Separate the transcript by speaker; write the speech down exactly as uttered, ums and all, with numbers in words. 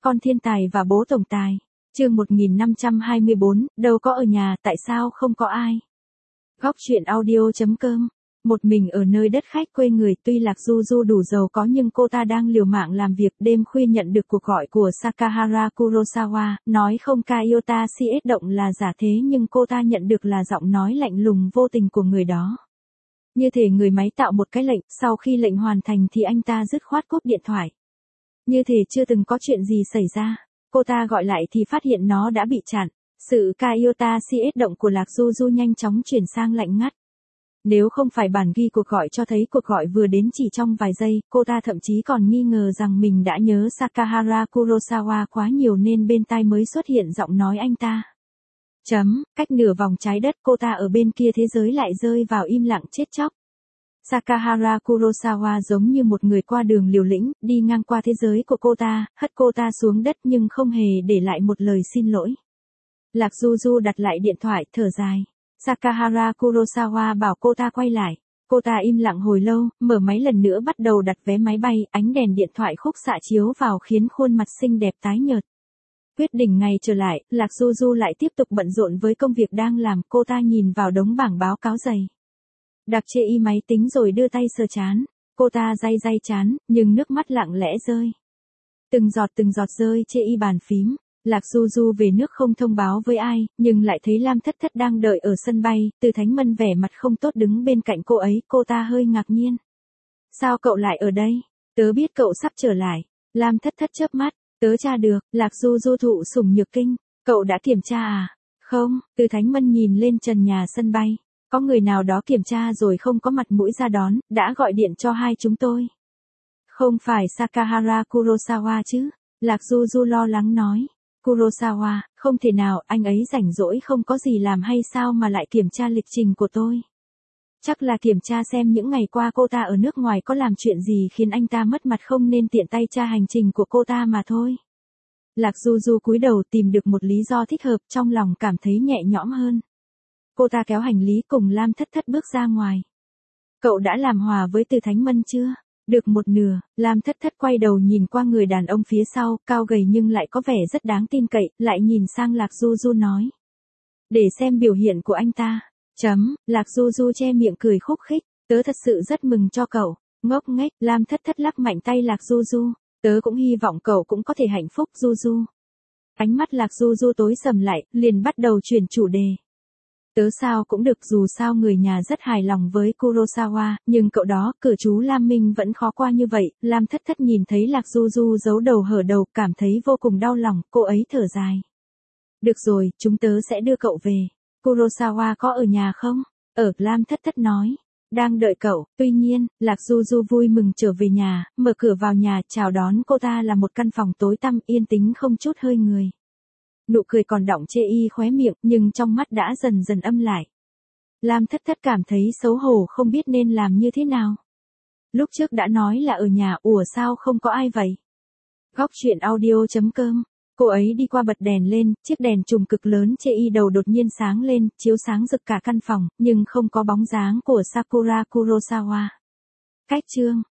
Speaker 1: Con thiên tài và bố tổng tài. Chương một nghìn năm trăm hai mươi bốn, đâu có ở nhà, tại sao không có ai? Góc truyện audio chấm com. Một mình ở nơi đất khách quê người, tuy Lạc Du Du đủ giàu có nhưng cô ta đang liều mạng làm việc. Đêm khuya nhận được cuộc gọi của Sakahara Kurosawa, nói không Kaiota xê ét động là giả thế, nhưng cô ta nhận được là giọng nói lạnh lùng vô tình của người đó. Như thể người máy tạo một cái lệnh, sau khi lệnh hoàn thành thì anh ta dứt khoát cúp điện thoại. Như thể chưa từng có chuyện gì xảy ra. Cô ta gọi lại thì phát hiện nó đã bị chặn. Sự Kaiota xê ét động của Lạc Du Du nhanh chóng chuyển sang lạnh ngắt. Nếu không phải bản ghi cuộc gọi cho thấy cuộc gọi vừa đến chỉ trong vài giây, cô ta thậm chí còn nghi ngờ rằng mình đã nhớ Sakahara Kurosawa quá nhiều nên bên tai mới xuất hiện giọng nói anh ta. Chấm, cách nửa vòng trái đất cô ta ở bên kia thế giới lại rơi vào im lặng chết chóc. Sakahara Kurosawa giống như một người qua đường liều lĩnh, đi ngang qua thế giới của cô ta, hất cô ta xuống đất nhưng không hề để lại một lời xin lỗi. Lạc Du Du đặt lại điện thoại, thở dài. Sakahara Kurosawa bảo cô ta quay lại. Cô ta im lặng hồi lâu, mở máy lần nữa bắt đầu đặt vé máy bay, ánh đèn điện thoại khúc xạ chiếu vào khiến khuôn mặt xinh đẹp tái nhợt. Quyết định ngày trở lại, Lạc Du Du lại tiếp tục bận rộn với công việc đang làm, cô ta nhìn vào đống bảng báo cáo dày. Đặc chê y máy tính rồi đưa tay sờ chán. Cô ta day day chán, nhưng nước mắt lặng lẽ rơi. Từng giọt từng giọt rơi chê y bàn phím. Lạc Du Du về nước không thông báo với ai, nhưng lại thấy Lam Thất Thất đang đợi ở sân bay. Từ Thánh Mân vẻ mặt không tốt đứng bên cạnh cô ấy, cô ta hơi ngạc nhiên. Sao cậu lại ở đây? Tớ biết cậu sắp trở lại. Lam Thất Thất chớp mắt. Tớ tra được. Lạc Du Du thụ sủng nhược kinh. Cậu đã kiểm tra à? Không. Từ Thánh Mân nhìn lên trần nhà sân bay. Có người nào đó kiểm tra rồi không có mặt mũi ra đón, đã gọi điện cho hai chúng tôi. Không phải Sakahara Kurosawa chứ? Lạc Du Du lo lắng nói. Kurosawa, không thể nào, anh ấy rảnh rỗi không có gì làm hay sao mà lại kiểm tra lịch trình của tôi. Chắc là kiểm tra xem những ngày qua cô ta ở nước ngoài có làm chuyện gì khiến anh ta mất mặt không nên tiện tay tra hành trình của cô ta mà thôi. Lạc Du Du cúi đầu tìm được một lý do thích hợp, trong lòng cảm thấy nhẹ nhõm hơn. Cô ta kéo hành lý cùng Lam Thất Thất bước ra ngoài. Cậu đã làm hòa với Từ Thánh Mân chưa? Được một nửa, Lam Thất Thất quay đầu nhìn qua người đàn ông phía sau, cao gầy nhưng lại có vẻ rất đáng tin cậy, lại nhìn sang Lạc Du Du nói. Để xem biểu hiện của anh ta. Chấm, Lạc Du Du che miệng cười khúc khích, tớ thật sự rất mừng cho cậu. Ngốc nghếch, Lam Thất Thất lắc mạnh tay Lạc Du Du, tớ cũng hy vọng cậu cũng có thể hạnh phúc Du Du. Ánh mắt Lạc Du Du tối sầm lại, liền bắt đầu chuyển chủ đề. Tớ sao cũng được, dù sao người nhà rất hài lòng với Kurosawa, nhưng cậu đó, cử chú Lam Minh vẫn khó qua như vậy. Lam Thất Thất nhìn thấy Lạc Du Du giấu đầu hở đầu, cảm thấy vô cùng đau lòng, cô ấy thở dài. Được rồi, chúng tớ sẽ đưa cậu về. Kurosawa có ở nhà không? Ở, Lam Thất Thất nói. Đang đợi cậu. Tuy nhiên, Lạc Du Du vui mừng trở về nhà, mở cửa vào nhà, chào đón cô ta là một căn phòng tối tăm yên tĩnh không chút hơi người. Nụ cười còn đọng chê y khóe miệng, nhưng trong mắt đã dần dần âm lại. Lam Thất Thất cảm thấy xấu hổ không biết nên làm như thế nào. Lúc trước đã nói là ở nhà, ủa sao không có ai vậy? Góc truyện audio chấm com. Cô ấy đi qua bật đèn lên, chiếc đèn trùm cực lớn chê y đầu đột nhiên sáng lên, chiếu sáng rực cả căn phòng, nhưng không có bóng dáng của Sakura Kurosawa. Cách chương.